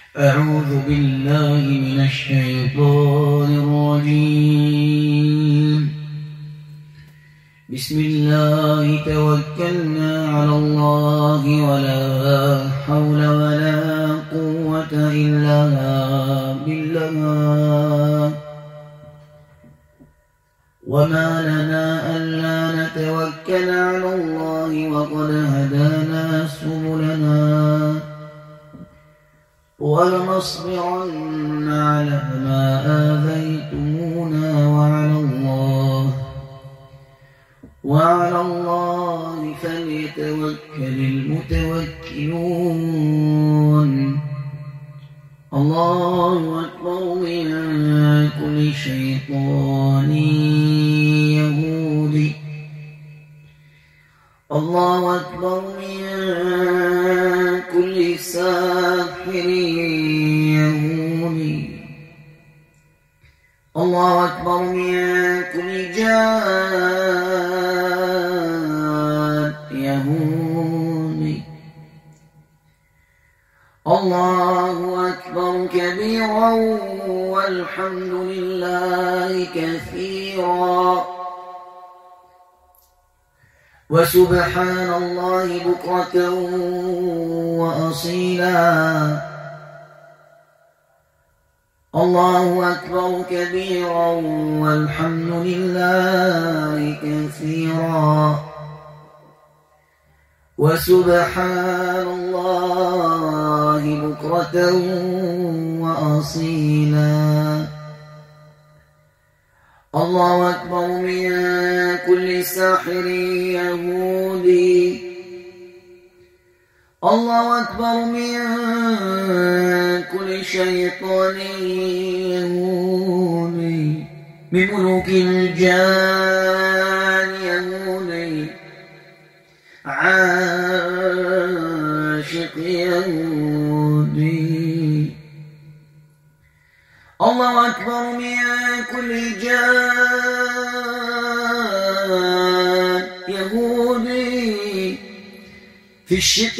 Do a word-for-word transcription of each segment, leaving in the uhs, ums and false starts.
أعوذ بالله من الشيطان الرجيم. بسم الله توكلنا على الله ولا حول ولا قوة إلا بالله. وما لنا ألا نتوكل على الله وقد هدانا سبلنا ولنصبرن على ما آذيتمونا وعلى الله وعلى الله فليتوكل المتوكلون. الله أكبر من كل شيطان يهودي. الله أكبر من كل ساحر يهودي. الله أكبر من كل جاد يهودي. الله أكبر كبيرا والحمد لله كثيرا وسبحان الله بكرة وأصيلا. الله أكبر كبيرا والحمد لله كثيرا وسبحان الله بكرة وأصيلا. الله أكبر من كل ساحر يهودي. الله أكبر من كل شيطان يهودي من ملوك الجان يهودي عاشق يهودي. الله أكبر من كل جان يهودي في الشق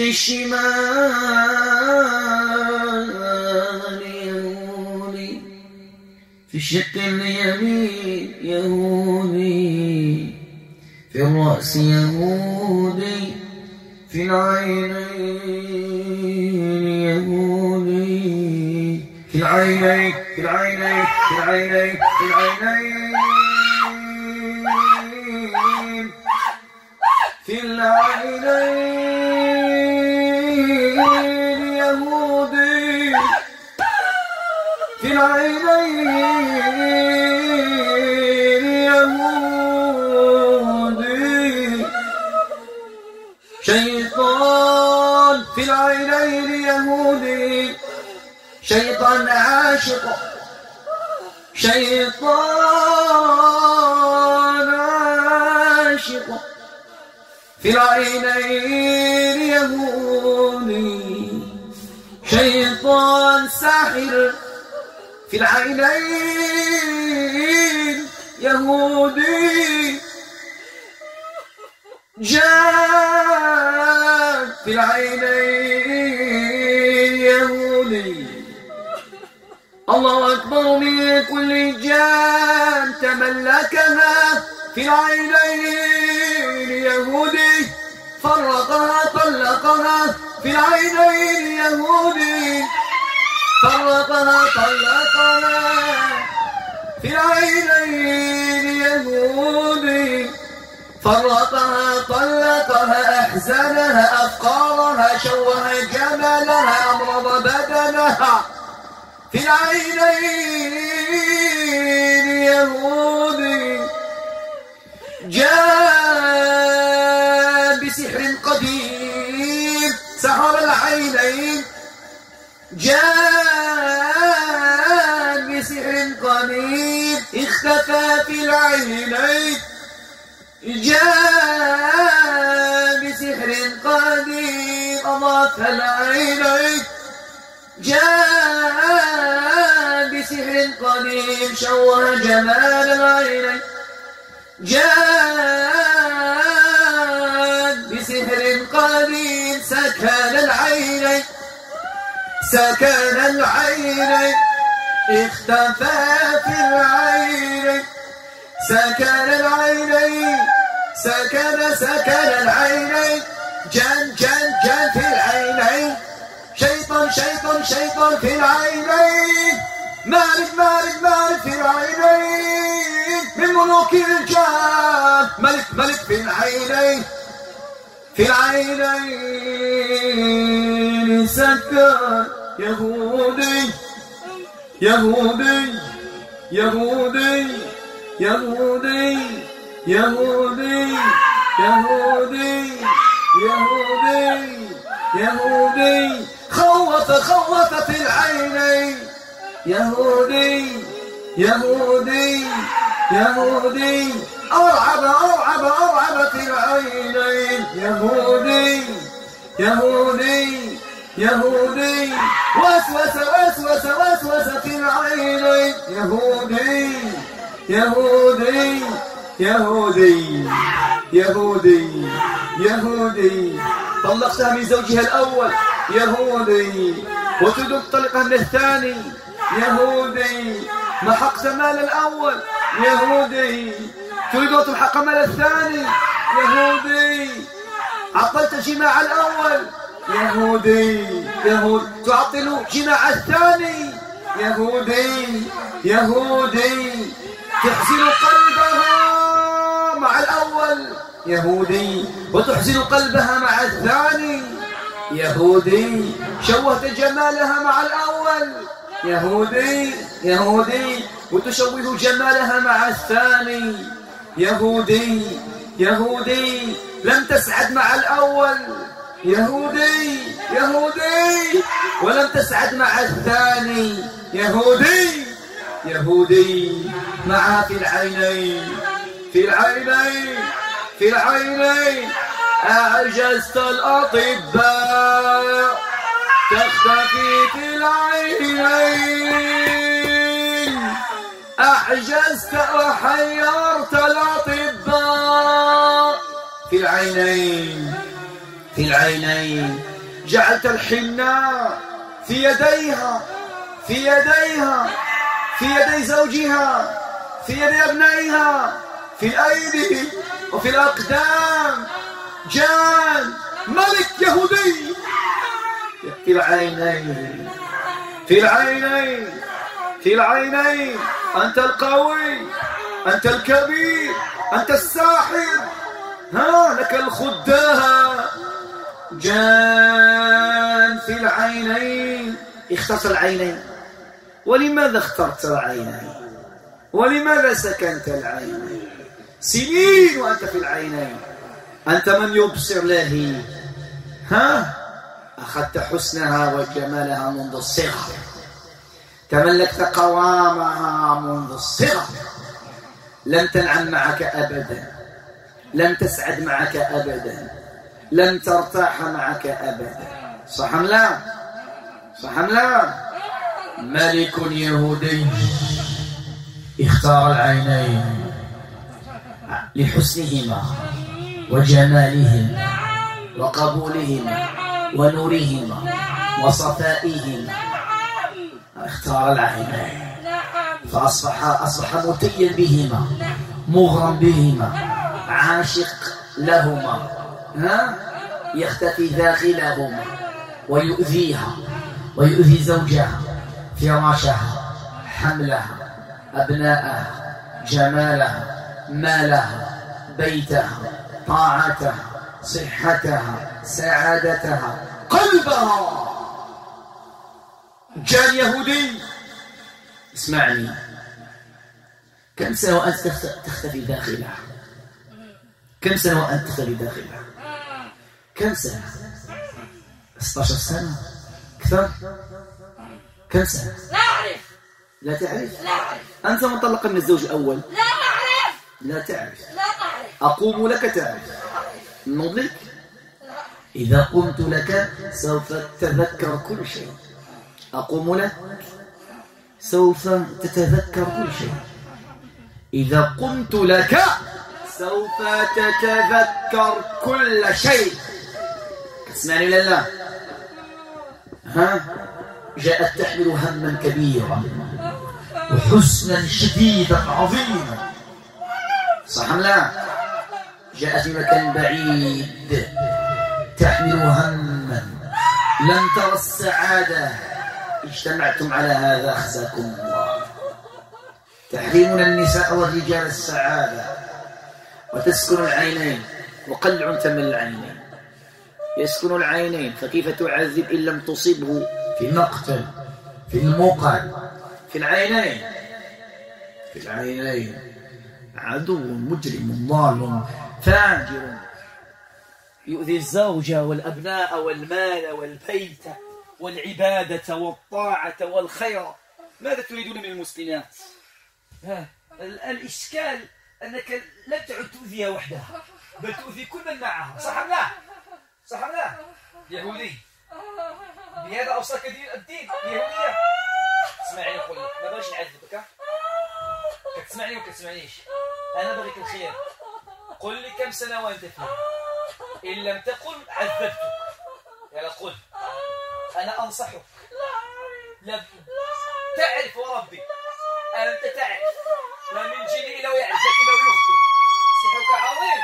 الشمال يهودي في الشق اليمين يهودي في الرأس يهودي في العينين يهودي في العينين في العينين في العينين في العينين في العينين يهودي في العينين يهودي شيطان في العينين يهودي شيطان عاشق شيطان عاشق في العينين يهودي شيطان ساحر في العينين يهودي جان في العينين يهودي. الله أكبر من كل جان تملكها في العينين يهودي فرقها طلقها في العينين يهودي فرقها طلقها في العينين يهودي فرقها طلقها أحزنها أفقارها شوه جمالها أمرض بدنها في العينين يهودي جاء بسحر قديم سحر العينين جاء بسحر قديم اختفى في العينين جاء بسحر قديم أضاف العينين جاء بسحر قديم شوه جمال العينين جاء بسحر قديم سكن العينين سكن العينين اختفى في العينين سكن العينين سكن سكن العينين جن جن جن في العينين شيطان شيطان شيطان في العينين مالك مالك مالك في العينين من ملوك الجان ملك ملك في العينين في العينين سكن يهودي يهودي يهودي يهودي يهودي يهودي يهودي يهودي خوف خوف في العينين يهودي يهودي يهودي أرعب أرعب أرعب في العينين يهودي يهودي يهودي وسوس وسوس وسوس في العينين يهودي يهودي يهودي يهودي يهودي طلقتها من زوجها الأول يهودي وتريد الطلقة من الثاني يهودي محقت مال الأول يهودي تريد أن تلحق مال الثاني يهودي عطلت جماع الأول يهودي يهود تعطل جماع الثاني يهودي يهودي تحزن قلبها مع الأول يهودي وتحزن قلبها مع الثاني يهودي شوهت جمالها مع الأول يهودي يهودي وتشوه جمالها مع الثاني يهودي يهودي لم تسعد مع الأول يهودي يهودي ولم تسعد مع الثاني يهودي يهودي معها في العينين في العينين في العينين أعجزت الأطباء تختفي في العينين أعجزت وحيرت الأطباء في العينين في العينين جعلت الحناء في يديها في يديها في يدي زوجها في يدي أبنائها في الأيدي وفي الأقدام جان ملك يهودي في العينين في العينين في العينين أنت القوي أنت الكبير أنت الساحر ها لك الخداها جان في العينين اخترت العينين ولماذا اخترت العينين ولماذا سكنت العينين سنين وأنت في العينين أنت من يبصر له ها أخذت حسنها وجمالها منذ الصغر تملكت قوامها منذ الصغر لم تنعم معك أبدا لم تسعد معك أبدا لم ترتاح معك أبدا صح أم لا صح أم لا ملك يهودي اختار العينين لحسنهما وجمالهما وقبولهما ونورهما وصفائهما اختار العينين فأصبح أصبح متيا بهما مغرم بهما عاشق لهما ها يختفي داخلهما ويؤذيها ويؤذي زوجها فراشها حملها أبناءها جمالها مالها بيتها طاعتها صحتها سعادتها قلبها جان يهودي اسمعني كم سنة وأنت تختفي داخلها كم سنة وأنت تختفي داخلها كم سنة ستة عشر سنة أكثر كم سنة لا أعرف لا تعرف لا أعرف أنت مطلقة من الزوج الأول لا أعرف لا تعرف لا أعرف أقوم لك تعرف نضلك إذا قمت لك سوف تتذكر كل شيء أقوم لك سوف تتذكر كل شيء إذا قمت لك سوف تتذكر كل شيء تسمعني ولا لا ها جاءت تحمل هما كبيرا وحزنا شديدا عظيما، صح أم لا؟ جاءت من مكان بعيد تحمل هما لن ترى السعادة. اجتمعتم على هذا أخزاكم الله، تحرمون النساء والرجال السعادة وتسكن العينين، وقلع ثمن العينين، يسكن العينين، فكيف تعذب إن لم تصبه في المقتل في الموقع في العينين في العينين عدو مجرم ضال فاجر يؤذي الزوجة والأبناء والمال والبيت والعبادة والطاعة والخير. ماذا تريدون من المسلمات؟ ها الإشكال أنك لم تعد تؤذيها وحدها، بل تؤذي كل من معها، صح أم لا؟ صح أم لا؟ يهودي بهذا أوصاك دين الدين اليهودية. اسمعي أقول لك، ما بغيش نعذبك، ها؟ كتسمعني ولا كتسمعنيش؟ أنا بغيك الخير. قل لي كم سنة وأنت فيها، إن لم تقل عذبتك. يلا قل، أنا أنصحك. لا تعرف وربي، أنت تعرف ما من جني لو يعزك لو يخطئ سحرك عظيم،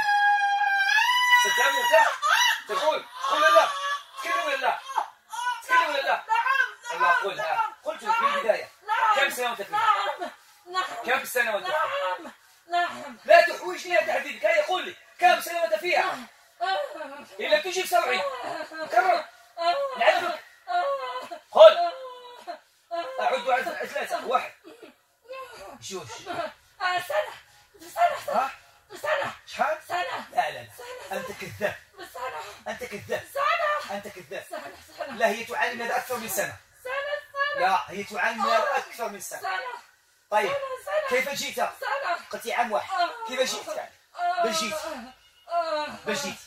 ستموت. تقول قل لا، تكلم ولا لا؟ تكلم ولا لا؟ الله قل. ها قلت لك في البداية كم سنة وأنت فيها؟ كم سنة وأنت فيها؟ لا تحوجني لا تحديدك. هيا قل لي كم سنة وأنت فيها؟ إن لم تجيب سبعين كرر نعذبك. قل أعد على ثلاثة. واحد جوج سنة سنة ها؟ سنة شحال؟ سنة. لا لا لا أنت كذاب، سنة أنت كذاب، سنة أنت كذاب. سنة سنة لا هي تعاني من هذا أكثر من سنة. سنة لا هي تعاني من هذا أكثر من سنة. سنة. طيب سنة. كيف جيت؟ سنة. قلتي عام واحد. كيف جيت يعني؟ باش جيت؟ باش جيت؟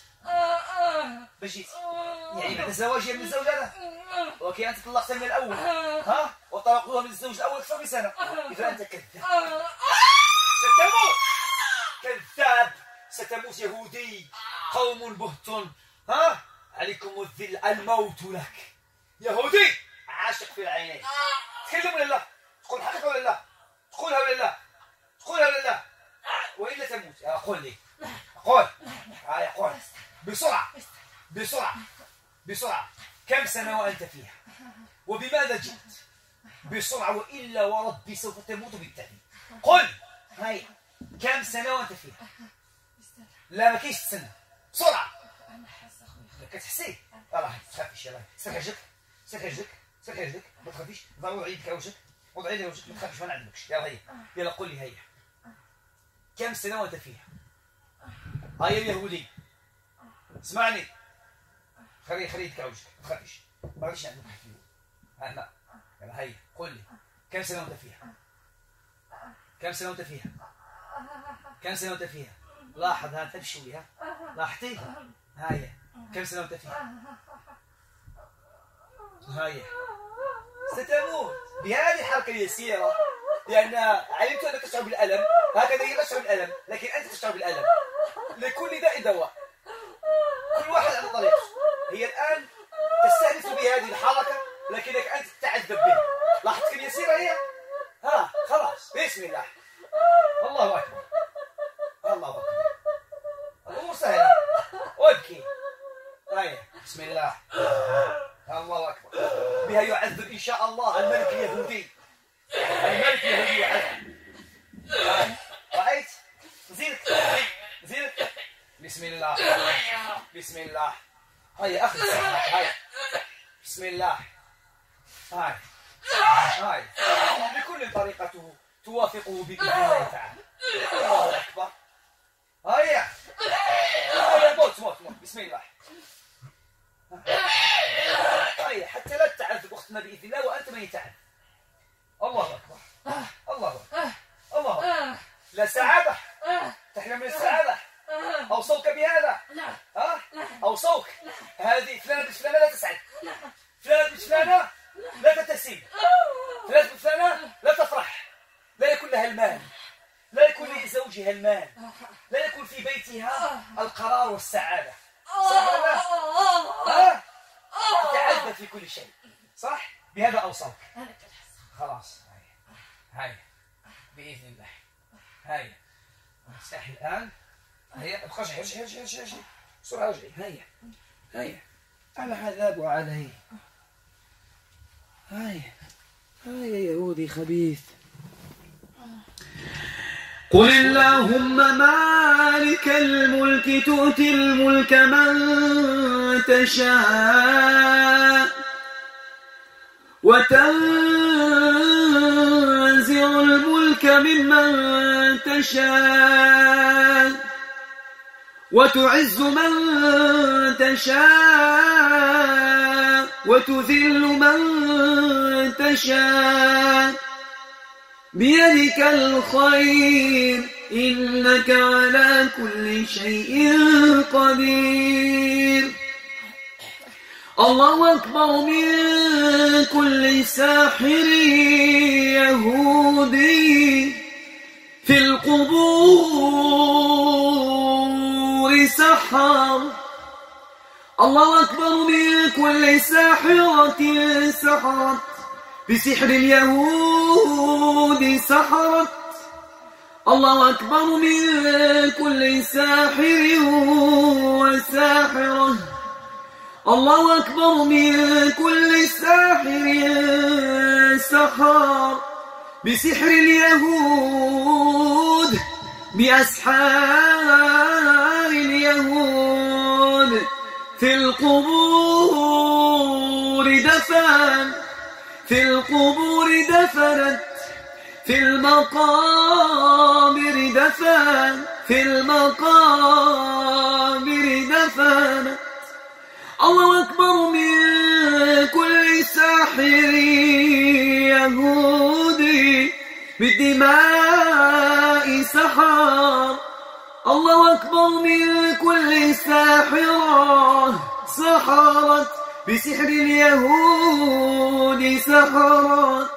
باش جيت؟ يعني بعد زواجها من الزوج هذا؟ اوكي أنت طلقتها من الأول، ها؟ وطلقوها من الزوج الأول أكثر من سنة. إذا أنت كذاب، ستموت كذاب، ستموت يهودي. قوم بهت، ها؟ عليكم الذل، الموت لك يهودي عاشق في العينين. تكلم ولا لا؟ تقول حقيقة ولا لا؟ تقولها ولا لا؟ تقولها ولا لا؟ وإلا تموت. قل لي، قل. هاي قل بسرعة بسرعة بسرعة. كم سنة وأنت فيها؟ وبماذا جئت؟ بسرعة وإلا وربي سوف تموت بالتأكيد. قل هاي كم سنة وأنت فيها؟ لا ما كاينش تسنى، بسرعة. كتحسي؟ يلاه تخافيش، يلاه سك رجلك سك رجلك سك رجلك ما تخافيش. ضروري يدك على وجهك، وضعي لي وجهك، ما تخافيش ما نعذبكش. يلا هيا يلا قل لي هيا كم سنة وأنت فيها؟ هيا اليهودي اسمعني، خلي خلي يدك على وجهك ما تخافيش، ما غاديش نعذبك. ها لا يلا هيا قل لي كم سنة وأنت فيها؟ كم سنة وأنت فيها؟ كم سنة وأنت فيها؟ لاحظ ها تمشي ها، لاحظتي؟ هايا كم سنة وأنت فيها؟ هايا ستموت بهذه الحركة اليسيرة، لأن علمت أنك تشعر بالألم. هكذا هي تشعر بالألم، لكن أنت تشعر بالألم. لكل داء دواء، كل واحد على طريقه. هي الآن تستأنس بهذه الحركة، لكنك أنت تتعذب بها. لاحظت كم يسيرة هي؟ ها خلاص بسم الله. الله أكبر الله أكبر. الأمور سهلة، وابكي. هيا بسم الله. الله أكبر. بها يعذب إن شاء الله الملك اليهودي. الملك اليهودي يعذب. رأيت؟ زينك زينك. بسم الله بسم الله. هيا أخذ سحرك. هيا بسم الله. هاي هاي بكل طريقته توافقه بإذن الله تعالى. الله أكبر. هيا هيا موت موت موت. بسم الله. هيا حتى لا تعذب أختنا بإذن الله وأنت من يتعذب. الله أكبر الله أكبر الله أكبر. لا سعادة تحلم من السعادة. أوصوك بهذا، ها؟ أوصوك هذه فلانة بنت فلانة لا تسعد، فلانة بنت فلانة لا تتسم، فلانة بنت فلانة لا تفرح، لا يكون لها المال، لا يكون لزوجها المال، لا يكون في بيتها القرار والسعادة. صح ولا لا؟ ها؟ تتعذب في كل شيء، صح؟ بهذا أوصلك. خلاص هاي هاي بإذن الله. هاي استحي الآن. هيا ارجعي ارجعي ارجعي ارجعي بسرعة ارجعي. هيا هيا على عذاب وعليه. هاي هاي يا يهودي خبيث. قل اللهم مالك الملك تؤتي الملك من تشاء وتنزع الملك ممن تشاء وتعز من تشاء وتذل من تشاء بيدك الخير إنك على كل شيء قدير. الله أكبر من كل ساحر يهودي في القبور سحر. الله أكبر من كل ساحرة سحرت بسحر اليهود سحرت. الله أكبر من كل ساحر وساحرة. الله أكبر من كل ساحر سحر بسحر اليهود بأسحار اليهود في القبور دفن في القبور دفنت في المقابر دفن في المقابر دفنت. الله أكبر من كل ساحر يهودي بالدماء سحر. الله أكبر من كل ساحرة سحرت بسحر اليهود سحرت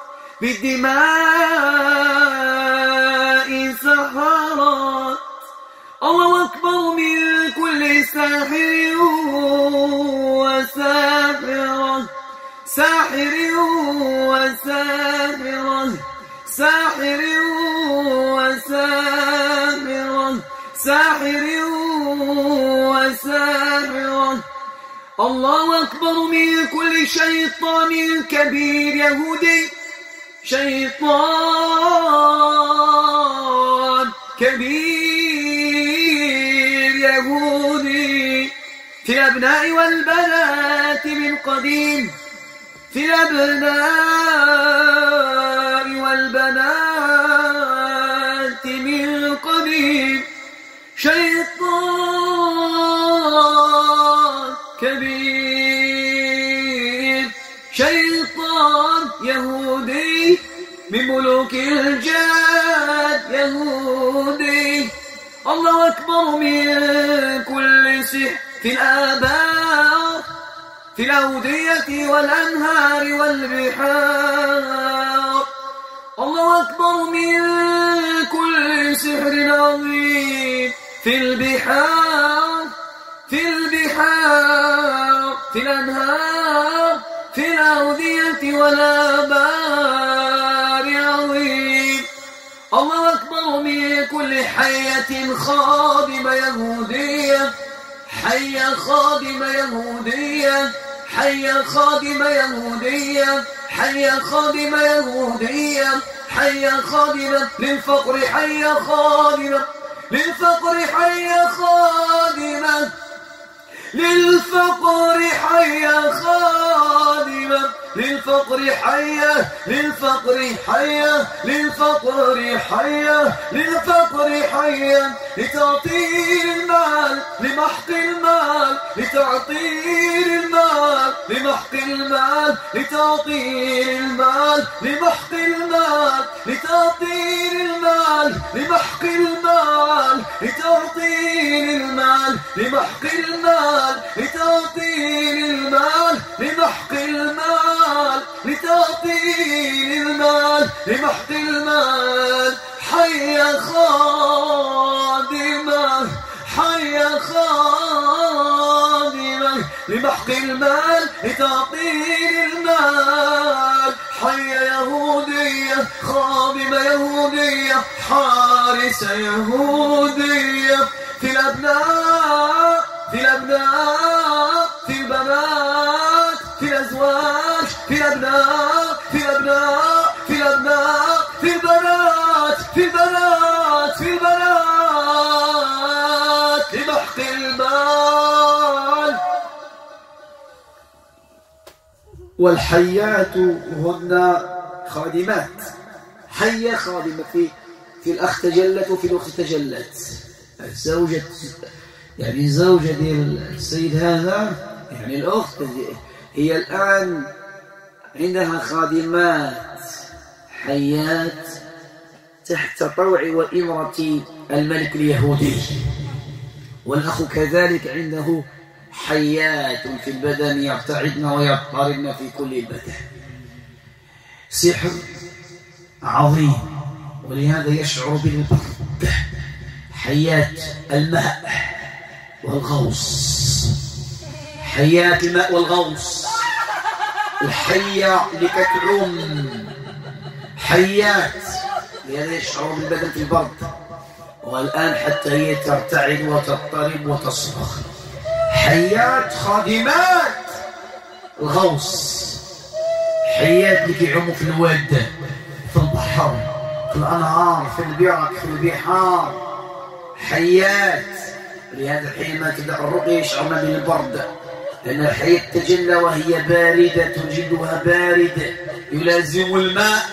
بالدماء سحرت. الله أكبر من كل ساحر وساحرة ساحر وساحرة ساحر وساحرة ساحر وساحرة. الله أكبر من كل شيطان كبير يهودي شيطان كبير يهودي في الأبناء والبنات من قديم في الأبناء والبنات من قديم. شيطان كبير شيطان يهودي من ملوك الجاد يهودي. الله أكبر من كل سحر في الآبار في الأودية والأنهار والبحار. الله أكبر من كل سحر عظيم في البحار في البحار في الأنهار في الأودية والآبار عظيم. الله أكبر من كل حية خادمة يهودية حية خادمة يهودية حية خادمة يهودية حية خادمة يهودية حية خادمة للفقر حية خادمة للفقر حية خادمة للفقر حية خادمة للفقر حية للفقر حية للفقر حية للفقر حية لتعطيل المال لمحق المال لتعطيل المال لمحق المال لتعطيل المال لمحق المال لتعطيل المال لمحق المال لتعطيل المال لمحق المال لتعطيل المال لمحق المال لتعطيل المال لمحق المال. حيا خادمة حيا خادمة لمحق المال لتعطيل المال حارسة يهودية في الأبناء في الأبناء في البنات في الأزواج في الأبناء في الأبناء في الأبناء في البنات في البنات في البنات لمحق المال. والحيات هن خادمات. حية خادمة في في الأخ تجلت وفي الأخت تجلت. الزوجة يعني الزوجة ديال السيد هذا يعني الأخت هي الآن عندها خادمات حيات تحت طوع وإمرة الملك اليهودي، والأخ كذلك عنده حيات في البدن يرتعدن ويضطربن في كل البدن. سحر عظيم، ولهذا يشعر بالبرد. حيات الماء والغوص، حيات الماء والغوص، الحية لكتعم، حيات لهذا يشعر بالبدن في البرد، والآن حتى هي ترتعد وتضطرب وتصرخ. حيات خادمات الغوص، حيات اللي كيعوموا في الواد في البحر في الأنهار في البرك في البحار. حيات لهذا حينما تبدأ الرقية يشعرون بالبرد، لأن الحياة تجلى وهي باردة، جلدها بارد يلازم الماء.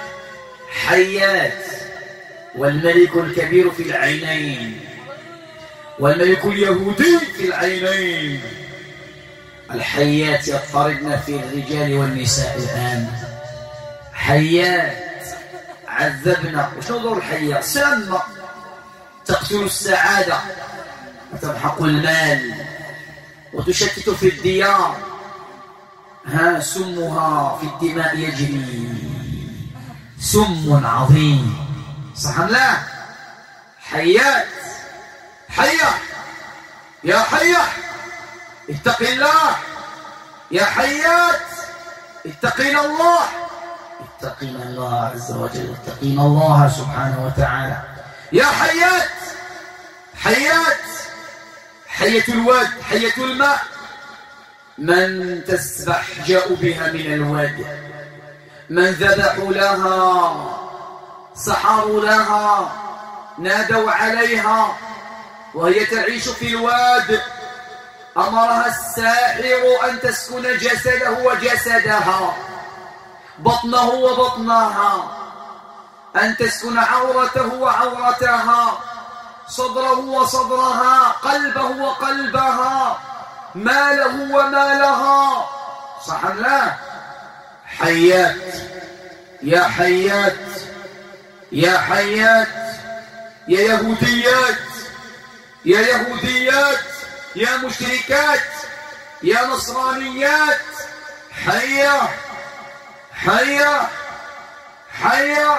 حيات والملك الكبير في العينين والملك اليهودي في العينين. الحيات يضطردن في الرجال والنساء الآن. حيات عذبنا. وشنو دور الحية؟ سامة، تقتل السعادة وتمحق المال وتشتت في الديار. ها سمها في الدماء يجري، سم عظيم. صح أم لا؟ حيات حية يا حية اتق الله، يا حيات اتقين الله، اتقين الله عز وجل، اتقين الله سبحانه وتعالى. يا حيات حيات حية الواد، حية الماء، من تستحجأ بها من الواد، من ذبحوا لها سحروا لها نادوا عليها وهي تعيش في الواد، أمرها الساحر أن تسكن جسده وجسدها، بطنه وبطنها، أن تسكن عورته وعورتها، صدره وصدرها، قلبه وقلبها، ماله ومالها. صح أم لا؟ حيات يا حيات يا حيات يا يهوديات يا يهوديات يا مشركات يا نصرانيات. حية حية حية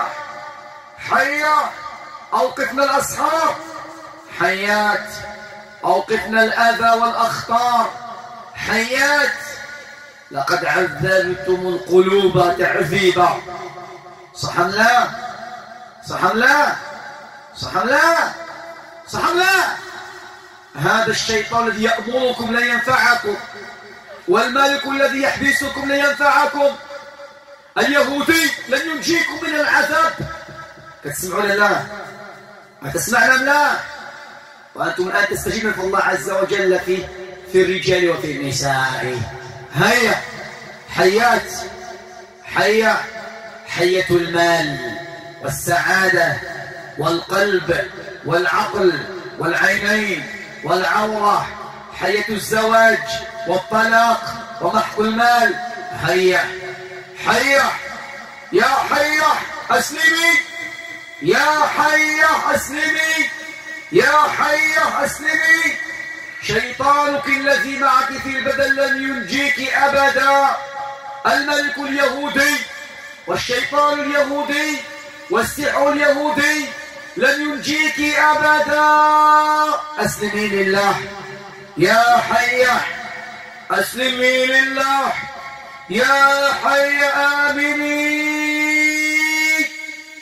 حية أوقفنا الأسحار. حيات أوقفنا الأذى والأخطار. حيات لقد عذبتم القلوب تعذيبا. صح أم لا؟ صح أم لا؟ صح أم لا؟ صح أم لا؟ هذا الشيطان الذي يأمركم لن ينفعكم، والملك الذي يحبسكم لن ينفعكم، اليهودي لن ينجيكم من العذاب. تسمعون لا؟ أتسمعنا أم لا؟ وأنتم الآن تستجيبون في الله عز وجل في في الرجال وفي النساء. هيا حيات حية حية المال والسعادة والقلب والعقل والعينين والعورة، حية الزواج والطلاق ومحق المال. هيا حية يا حية أسلمي، يا حية أسلمي، يا حية أسلمي. شيطانك الذي معك في البدن لن ينجيك أبدا. الملك اليهودي والشيطان اليهودي والسحر اليهودي لن ينجيك أبدا. أسلمي لله يا حية، أسلمي لله يا حية. آمني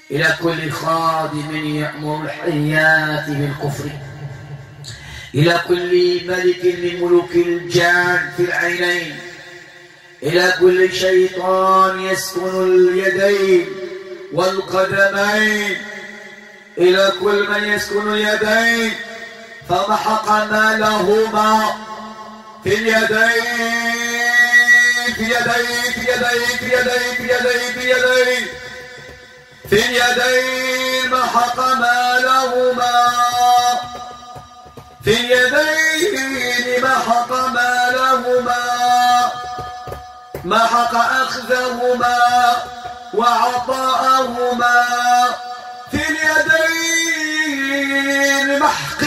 إلى كل خادم يأمر الحيات بالكفر، إلى كل ملك من ملوك الجان في العينين، إلى كل شيطان يسكن اليدين والقدمين، إلى كل من يسكن اليدين فمحق ما لهما في اليدين في اليدين في اليدين في اليدين في اليدين في اليدين في اليدين محق ما لهما في اليدين محق ما لهما محق أخذهما وعطاءهما في اليدين محق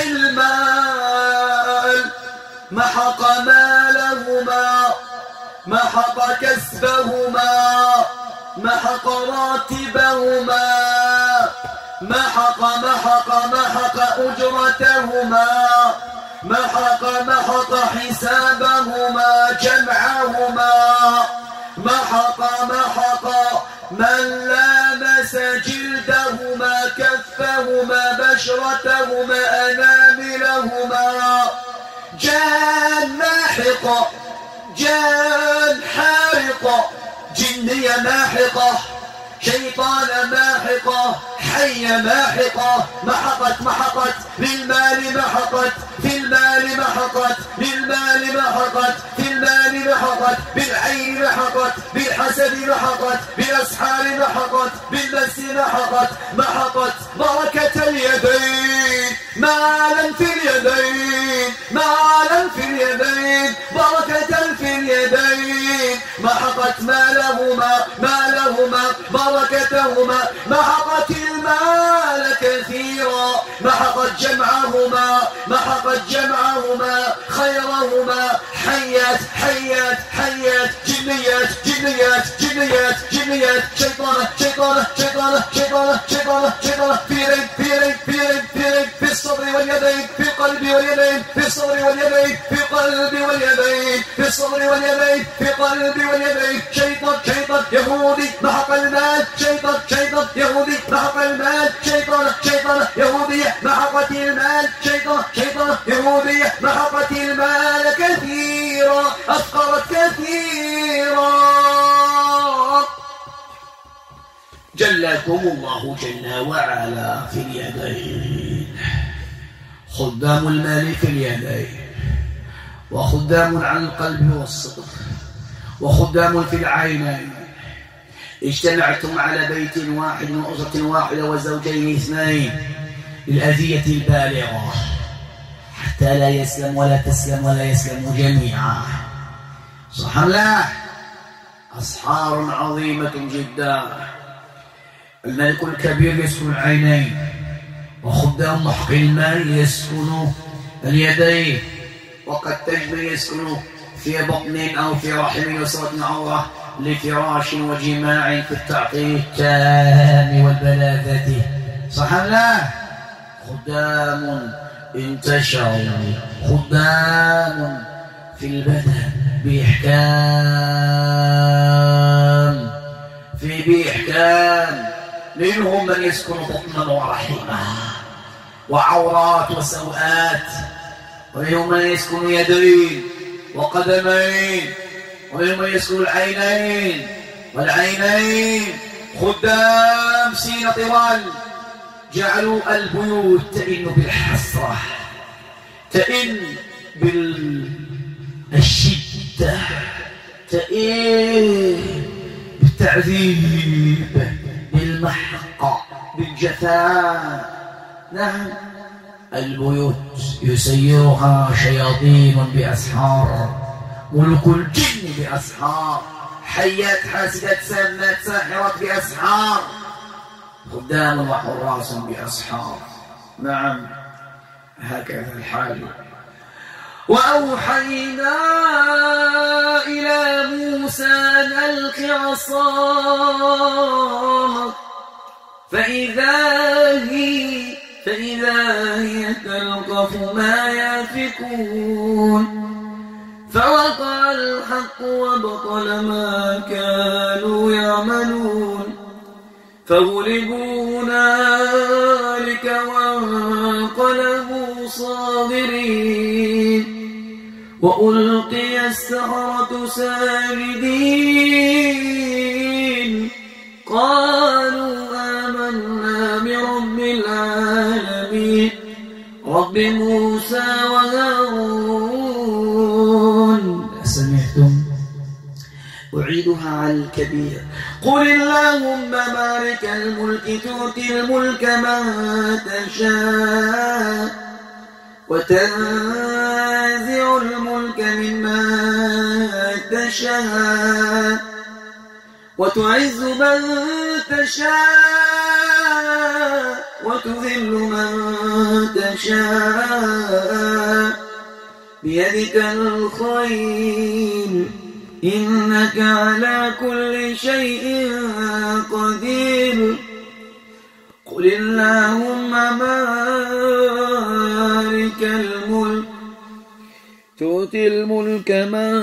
المال محق مالهما محق كسبهما محق راتبهما محق محق محق أجرتهما محق محق حسابهما جمعهما محق محق من لامس جلدهما كفهما بشرتهما أناملهما جان ماحق جان حارق جنية ماحقة شيطان ماحقة حية ماحقة محقت محقت بالمال محقت في المال محقت بالمال محقت في المال محقت بالعين محقت بالحسد محقت بالأسحار محقت بالمس محقت محقت بركة اليدين مالا في اليدين مالا في اليدين بركة في اليدين محقت مالهما مالهما بركتهما محقت المال كثيرا محقت جمعهما محقت جمعهما خيرهما حيات حيات حيات جنيات جنيات جنيات جنيات شيطانة شيطانة شيطانة شيطانة شيطانة شيطانة في يدين في يدين في يدين في يدين في الصدر واليدين في القلب واليدين في الصدر واليدين في القلب واليدين في الصدر واليدين في القلب واليدين شيطان شيطان يهودي محق المال شيطان شيطان يهودي محق المال شيطان شيطان يهودية محقت المال شيطان شيطان يهودية محقت المال كثيرا أفقرت كثيرا. جلكم الله جل وعلا في اليدين خدام المال في اليدين وخدام على القلب والصدر وخدام في العينين. اجتمعتم على بيت واحد وأسرة واحدة وزوجين اثنين للأذية البالغة حتى لا يسلم ولا تسلم ولا يسلم جميعا. صح الله. أسحار عظيمة جدا. الملك الكبير يسكن العينين وخدام محق المال يسكن اليدين وقد تجد يسكن في بطن أو في رحم وسوة عورة لفراش وجماع في التعطيل التام والبلاذة. صح الله. خدام انتشروا خدام في البدن بإحكام في بإحكام منهم من يسكن بطنا ورحمة وعورات وسوءات ومنهم من يسكن يدين وقدمين ومنهم من يسكن العينين والعينين. خدام سين طوال جعلوا البيوت تئن بالحسرة تئن بالشدة تئن بالتعذيب بالمحقة بالجفاء. نعم البيوت يسيرها شياطين بأسحار ملوك الجن بأسحار حيات حاسدات سامات ساحرات بأسحار خدام وحراس بأسحار. نعم هكذا الحال. وأوحينا إلى موسى أن ألق عصاك فإذا هي فإذا هي تلقف ما يأفكون فوقع الحق وبطل ما كانوا يعملون فغلبوا هنالك وانقلبوا صاغرين وألقي السحرة ساجدين قالوا آمنا برب العالمين رب موسى وهارون. سمعتم؟ أعيدها على الكبير. قل اللهم مالك الملك تؤتي الملك من تشاء وتنزع الملك ممن تشاء وتعز من تشاء وتذل من تشاء بيدك الخير إنك على كل شيء قدير. قل اللهم مالك الملك تؤتي الملك من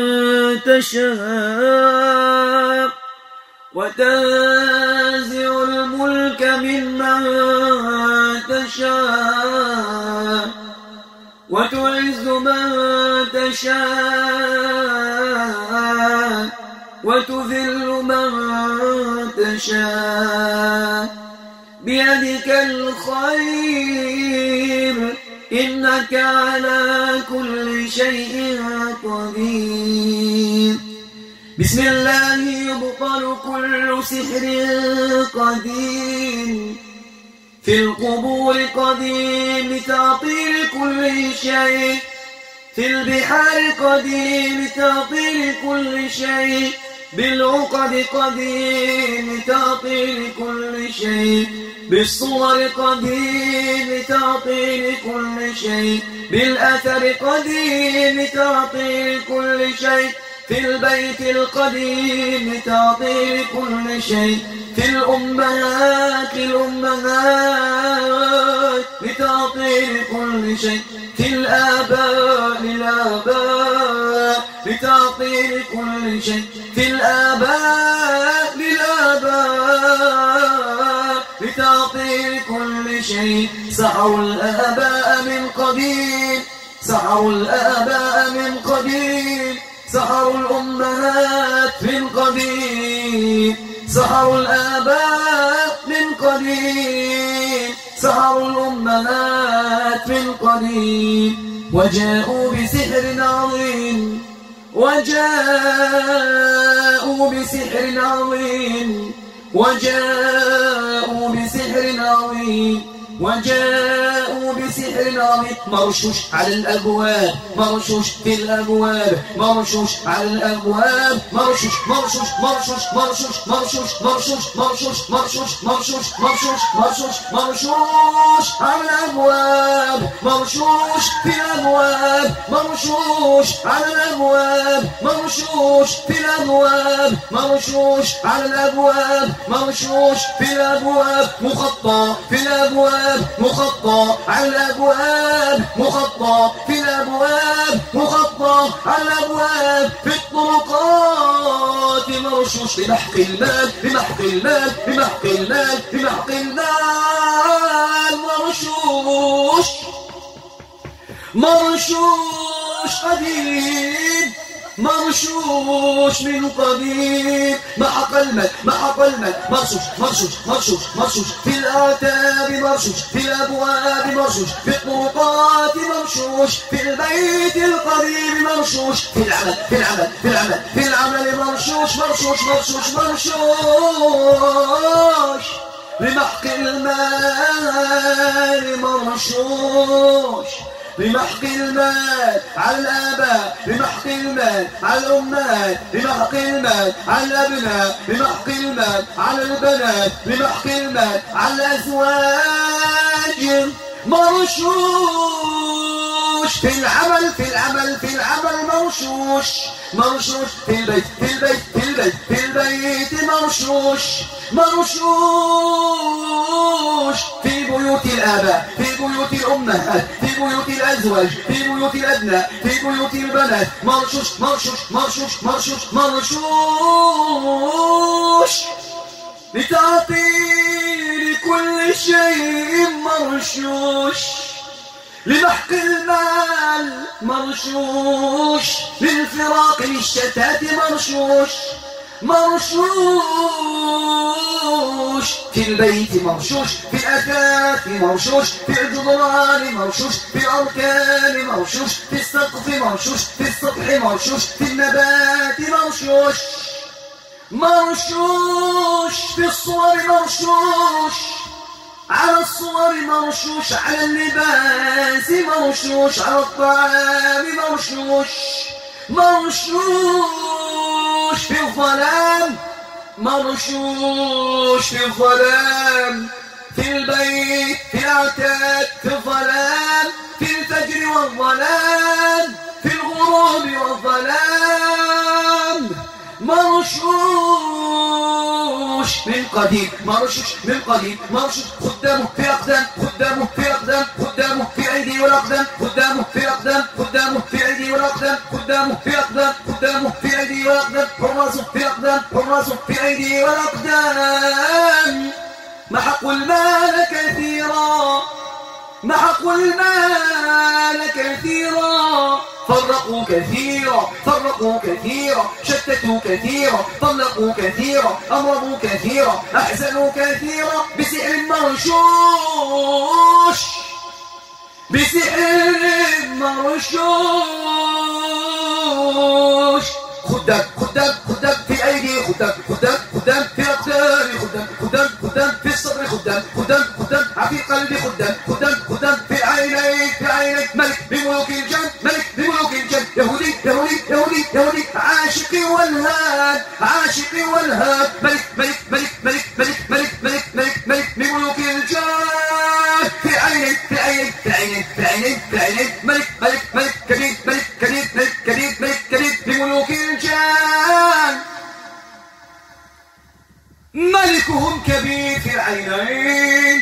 تشاء وتنزع الملك ممن تشاء وتعز من تشاء وتذل من تشاء بيدك الخير إنك على كل شيء قدير. بسم الله يبطل كل سحر قديم في القبور قديم تعطيل كل شيء في البحار قديم تعطيل كل شيء بالعقد قديم تعطيل كل شيء بالصور قديم تعطيل كل شيء بالأثر قديم تعطيل كل شيء في البيت القديم تعطيل كل شيء في الأمهات الأمهات لتعطيل كل شيء في الآباء للآباء لتعطيل كل شيء في الآباء للآباء لتعطيل كل شيء. سحروا الآباء من قديم سحروا الآباء من قديم سحروا الأمهات من قديم سحروا الآباء من قديم سحروا الأمهات من قديم وجاءوا بسحر عظيم وجاءوا بسحر عظيم وجاءوا بسحر عظيم وجاءوا بسحر عظيم مرشوش على الأبواب مرشوش في الأبواب مرشوش على الأبواب مرشوش مرشوش مرشوش مرشوش مرشوش مرشوش مرشوش مرشوش مرشوش مرشوش مرشوش مرشوش على الأبواب مرشوش في الأبواب مرشوش على الأبواب مرشوش في الأبواب مرشوش على الأبواب مرشوش في الأبواب مخطى في الأبواب مخطى على الأبواب مخطى في الأبواب مخطى على الأبواب في الطرقات مرشوش لمحق المال لمحق المال لمحق المال لمحق المال مرشوش مرشوش قديم مرشوش من قديم محق المال محق المال مرشوش مرشوش مرشوش مرشوش في الآتاب مرشوش في الأبواب مرشوش في الطرقات مرشوش في البيت القديم مرشوش في العمل في العمل في العمل في العمل مرشوش مرشوش مرشوش مرشوش لمحق المال مرشوش لمحق المال على الآباء لمحق المال على الأمهات لمحق المال على الأبناء لمحق المال على البنات لمحق المال على الأزواج مرشوش في العمل في العمل في العمل مرشوش مرشوش في البيت في البيت في البيت في البيت مرشوش مرشوش في بيوت الآباء في بيوت الأمهات في بيوت الأزواج في بيوت الأبناء في بيوت البنات مرشوش مرشوش مرشوش مرشوش مرشوش لتعطيل كل شيء مرشوش، لمحق المال مرشوش، للفراق للشتات مرشوش، مرشوش في البيت مرشوش، في الأثاث مرشوش، في الجدران مرشوش، في الأركان مرشوش، في السقف مرشوش، في السطح مرشوش، في النبات مرشوش، مرشوش في الصور مرشوش، على الصور مرشوش، على اللباس مرشوش، على الطعام مرشوش، مرشوش في الظلام، مرشوش في الظلام، في البيت، في العتاد، في الظلام، في الفجر والظلام، في الغروب والظلام، مرشوش من قديم، مرشوش من قديم، مرشوش خدامه في أقدام، خدامه في أقدام، خدامه في أيدي والأقدام، خدامه في أقدام، خدامه في أيدي والأقدام، خدامه في أقدام، خدامه في أيدي والأقدام، حراسه في أقدام، حراسه في أيدي والأقدام، محقوا المال كثيرا، محقوا المال كثيرا، فرقوا كثيرا، فرقوا كثيرا، شتتوا كثيرا، طلقوا كثيرا، أمرضوا كثيرا، أحزنوا كثيرا، بسحر مرشوش، بسحر مرشوش، خدام خدام خدام في أيدي، خدام خدام خدام في أقدام، خدام خدام خدام في الصدر، خدام خدام خدام في قلبي، خدام خدام خدام في عينيك، في عينيك، ملك بملوك الجنة، ملك بملوك الجنة، يهودي يهودي يهودي يهودي، عاشقي والهاد، عاشقي والهاد، ملك ملك ملك ملك ملك ملك ملك ملك ملك بملوك الجنة، في عينيك في عينيك في عينيك في عينيك في عينيك، ملك ملك ملك كبير، ملك كبير، ملك كبير، ملك كبير بملوك الجنة، ملكهم كبير في العينين،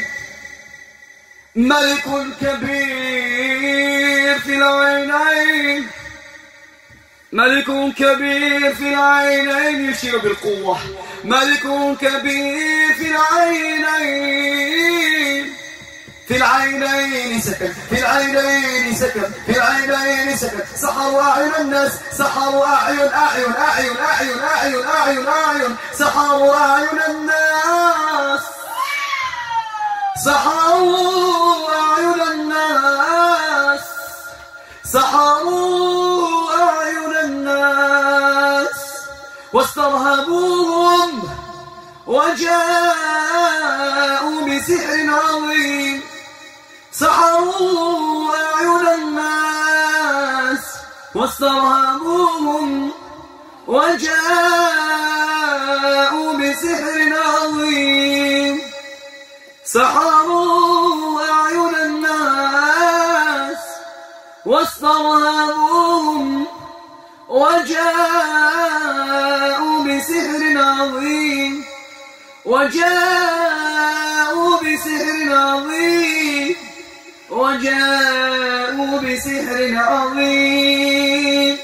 ملك كبير في العينين، ملك كبير في العينين، يشير بالقوة، ملك كبير في العينين، في العينين سكن، في العينين سكن، في العينين سكن، سحروا أعين الناس، سحروا أعين أعين أعين أعين أعين أعين أعين، سحروا أعين الناس، سحروا أعين الناس، سحروا أعين الناس، واسترهبوهم وجاءوا بسحر عظيم، سحروا أعين الناس، واسترهبوهم وجاءوا بسحر عظيم، سحروا أعين الناس، واسترهبوهم وجاءوا بسحر عظيم، وجاءوا بسحر عظيم، وجاءوا بسحر عظيم،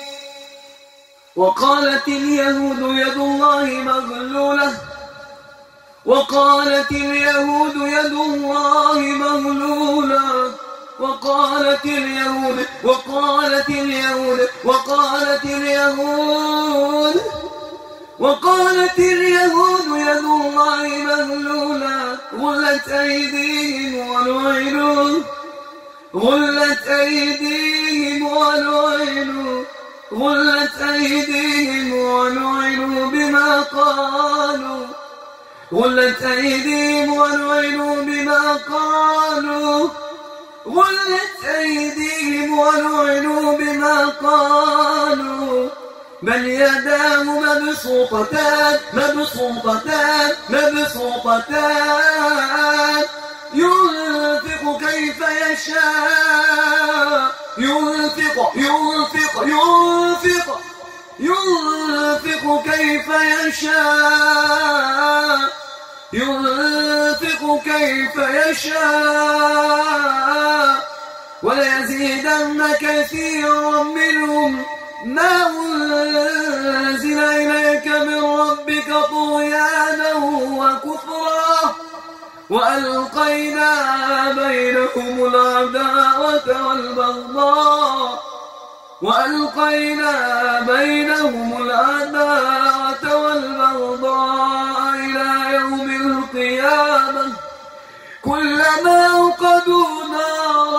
وقالت اليهود يد الله مغلولة، وقالت اليهود يد الله مغلولة، وقالت اليهود وقالت اليهود وقالت اليهود وقالت اليهود يد الله مغلولة، غلت أيديهم ولعنوا، غلت أيديهم ولعنوا، غلت أيديهم ولعنوا بما قالوا، غلت أيديهم ولعنوا بما قالوا، غلت أيديهم ولعنوا بما قالوا، بل يداه مبسوطتان مبسوطتان مبسوطتان، ينفق كيف يشاء، ينفق ينفق ينفق ينفق كيف يشاء، ينفق كيف يشاء، وليزيدن كثيرا منهم ما أنزل إليك من ربك طغيانا وكفرا وألقينا بينهم العداوة والبغضاء وألقينا بينهم العداوة والبغضاء إلى يوم القيامة كلما أوقدوا